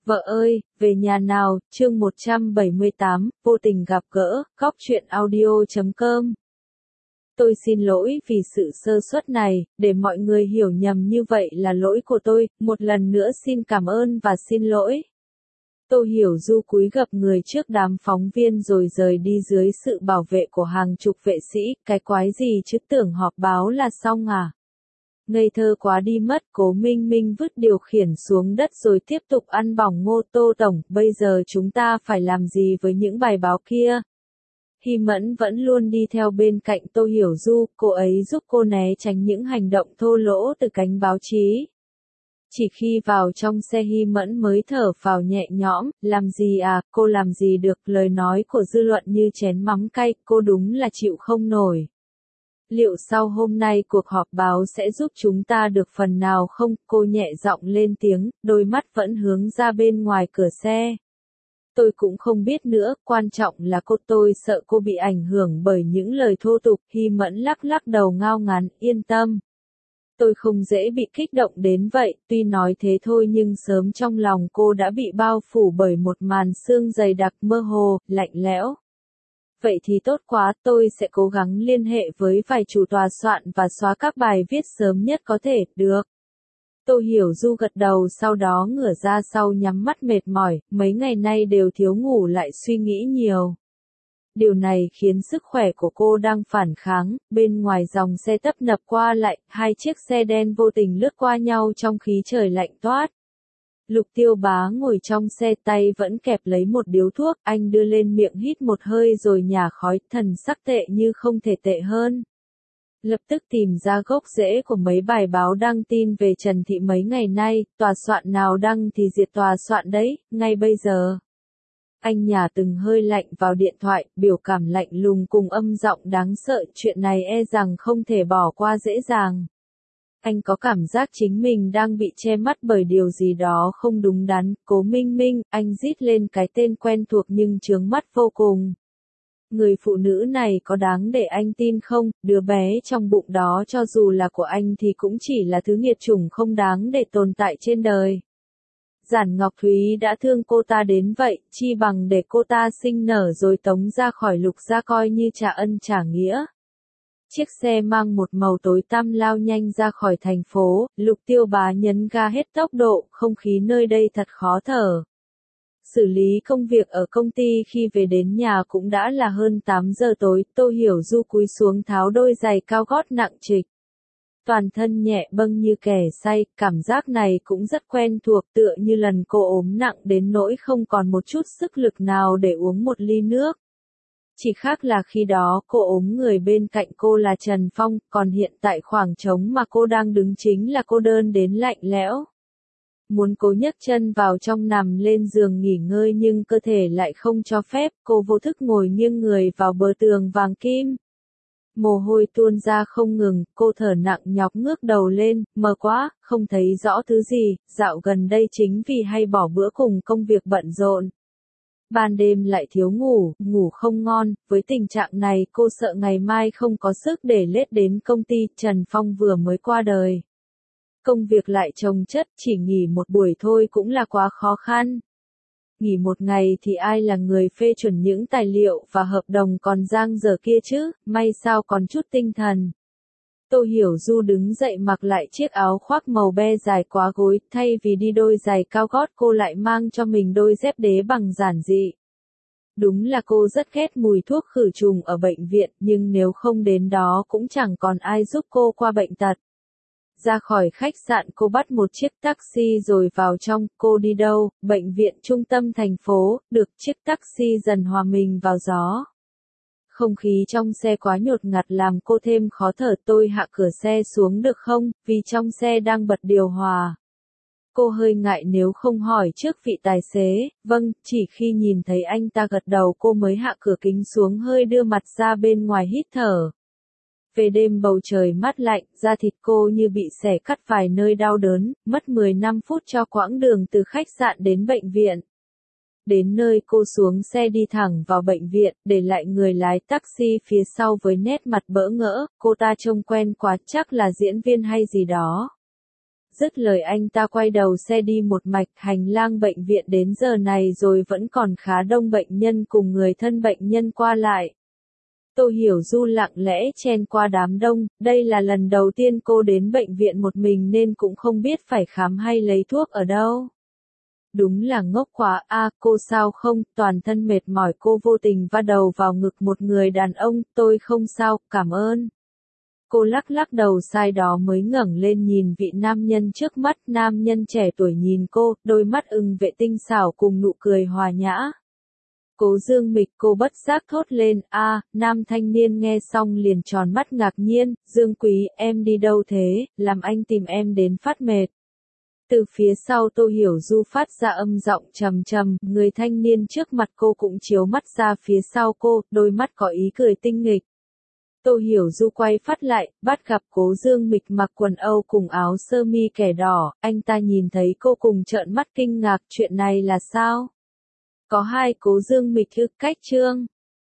Vợ ơi, về nhà nào, chương 178, vô tình gặp gỡ, góc truyện audio.com. Tôi xin lỗi vì sự sơ suất này, để mọi người hiểu nhầm như vậy là lỗi của tôi, một lần nữa xin cảm ơn và xin lỗi. Tô Hiểu Du cúi gập người trước đám phóng viên rồi rời đi dưới sự bảo vệ của hàng chục vệ sĩ, cái quái gì chứ tưởng họp báo là xong à? Ngây thơ quá đi mất. Cố Minh Minh vứt điều khiển xuống đất rồi tiếp tục ăn bỏng ngô. Tô Tổng, bây giờ chúng ta phải làm gì với những bài báo kia? Hy Mẫn vẫn luôn đi theo bên cạnh Tô Hiểu Du, cô ấy giúp cô né tránh những hành động thô lỗ từ cánh báo chí. Chỉ khi vào trong xe Hy Mẫn mới thở phào nhẹ nhõm, làm gì à, cô làm gì được, lời nói của dư luận như chén mắm cay, cô đúng là chịu không nổi. Liệu sau hôm nay cuộc họp báo sẽ giúp chúng ta được phần nào không? Cô nhẹ giọng lên tiếng, đôi mắt vẫn hướng ra bên ngoài cửa xe. Tôi cũng không biết nữa, quan trọng là tôi sợ cô bị ảnh hưởng bởi những lời thô tục. Hy Mẫn lắc lắc đầu ngao ngán, yên tâm. Tôi không dễ bị kích động đến vậy, tuy nói thế thôi nhưng sớm trong lòng cô đã bị bao phủ bởi một màn sương dày đặc mơ hồ, lạnh lẽo. Vậy thì tốt quá, tôi sẽ cố gắng liên hệ với vài chủ tòa soạn và xóa các bài viết sớm nhất có thể, được. Tô Hiểu Du gật đầu, sau đó ngửa ra sau nhắm mắt mệt mỏi, mấy ngày nay đều thiếu ngủ lại suy nghĩ nhiều. Điều này khiến sức khỏe của cô đang phản kháng. Bên ngoài dòng xe tấp nập qua lại, hai chiếc xe đen vô tình lướt qua nhau trong khí trời lạnh toát. Lục Tiêu Bá ngồi trong xe, tay vẫn kẹp lấy một điếu thuốc, anh đưa lên miệng hít một hơi rồi nhả khói, thần sắc tệ như không thể tệ hơn. Lập tức tìm ra gốc rễ của mấy bài báo đăng tin về Trần Thị mấy ngày nay, tòa soạn nào đăng thì diệt tòa soạn đấy, ngay bây giờ. Anh nhả từng hơi lạnh vào điện thoại, biểu cảm lạnh lùng cùng âm giọng đáng sợ, chuyện này e rằng không thể bỏ qua dễ dàng. Anh có cảm giác chính mình đang bị che mắt bởi điều gì đó không đúng đắn. Cố Minh Minh, anh rít lên cái tên quen thuộc nhưng chướng mắt vô cùng. Người phụ nữ này có đáng để anh tin không? Đứa bé trong bụng đó cho dù là của anh thì cũng chỉ là thứ nghiệt chủng không đáng để tồn tại trên đời. Giản Ngọc Thúy đã thương cô ta đến vậy, chi bằng để cô ta sinh nở rồi tống ra khỏi Lục gia coi như trả ân trả nghĩa. Chiếc xe mang một màu tối tăm lao nhanh ra khỏi thành phố, Lục Tiêu Bá nhấn ga hết tốc độ, không khí nơi đây thật khó thở. Xử lý công việc ở công ty khi về đến nhà cũng đã là hơn 8 giờ tối, Tô Hiểu Du cúi xuống tháo đôi giày cao gót nặng trịch. Toàn thân nhẹ bâng như kẻ say, cảm giác này cũng rất quen thuộc, tựa như lần cô ốm nặng đến nỗi không còn một chút sức lực nào để uống một ly nước. Chỉ khác là khi đó cô ốm người bên cạnh cô là Trần Phong, còn hiện tại khoảng trống mà cô đang đứng chính là cô đơn đến lạnh lẽo. Muốn cố nhấc chân vào trong nằm lên giường nghỉ ngơi nhưng cơ thể lại không cho phép, cô vô thức ngồi nghiêng người vào bờ tường vàng kim. Mồ hôi tuôn ra không ngừng, cô thở nặng nhọc ngước đầu lên, mờ quá, không thấy rõ thứ gì, dạo gần đây chính vì hay bỏ bữa cùng công việc bận rộn. Ban đêm lại thiếu ngủ, ngủ không ngon, với tình trạng này cô sợ ngày mai không có sức để lết đến công ty. Trần Phong vừa mới qua đời. Công việc lại chồng chất, chỉ nghỉ một buổi thôi cũng là quá khó khăn. Nghỉ một ngày thì ai là người phê chuẩn những tài liệu và hợp đồng còn dang dở kia chứ, may sao còn chút tinh thần. Tô Hiểu Du đứng dậy mặc lại chiếc áo khoác màu be dài quá gối, thay vì đi đôi giày cao gót cô lại mang cho mình đôi dép đế bằng giản dị. Đúng là cô rất ghét mùi thuốc khử trùng ở bệnh viện, nhưng nếu không đến đó cũng chẳng còn ai giúp cô qua bệnh tật. Ra khỏi khách sạn cô bắt một chiếc taxi rồi vào trong. Cô đi đâu? Bệnh viện trung tâm thành phố. Được, chiếc taxi dần hòa mình vào gió. Không khí trong xe quá nhột ngạt làm cô thêm khó thở. Tôi hạ cửa xe xuống được không? Vì trong xe đang bật điều hòa. Cô hơi ngại nếu không hỏi trước vị tài xế. Vâng, chỉ khi nhìn thấy anh ta gật đầu cô mới hạ cửa kính xuống, hơi đưa mặt ra bên ngoài hít thở. Về đêm bầu trời mát lạnh, da thịt cô như bị xẻ cắt vài nơi đau đớn, mất 15 phút cho quãng đường từ khách sạn đến bệnh viện. Đến nơi cô xuống xe đi thẳng vào bệnh viện, để lại người lái taxi phía sau với nét mặt bỡ ngỡ, cô ta trông quen quá, chắc là diễn viên hay gì đó. Dứt lời anh ta quay đầu xe đi một mạch. Hành lang bệnh viện đến giờ này rồi vẫn còn khá đông bệnh nhân cùng người thân bệnh nhân qua lại. Tô Hiểu Du lặng lẽ chen qua đám đông, đây là lần đầu tiên cô đến bệnh viện một mình nên cũng không biết phải khám hay lấy thuốc ở đâu. Đúng là ngốc quá a, cô sao không, toàn thân mệt mỏi cô vô tình va đầu vào ngực một người đàn ông, tôi không sao, cảm ơn. Cô lắc lắc đầu sai đó mới ngẩng lên nhìn vị nam nhân trước mắt, nam nhân trẻ tuổi nhìn cô, đôi mắt ưng vệ tinh xảo cùng nụ cười hòa nhã. Cố Dương Mịch, cô bất giác thốt lên, a, nam thanh niên nghe xong liền tròn mắt ngạc nhiên, Dương Quý, em đi đâu thế, làm anh tìm em đến phát mệt. Từ phía sau Tô Hiểu Du phát ra âm giọng trầm trầm, người thanh niên trước mặt cô cũng chiếu mắt ra phía sau cô, đôi mắt có ý cười tinh nghịch. Tô Hiểu Du quay phát lại, bắt gặp Cố Dương Mịch mặc quần Âu cùng áo sơ mi kẻ đỏ, anh ta nhìn thấy cô cùng trợn mắt kinh ngạc, chuyện này là sao? Có hai Cố Dương Mịch ư, cách chương.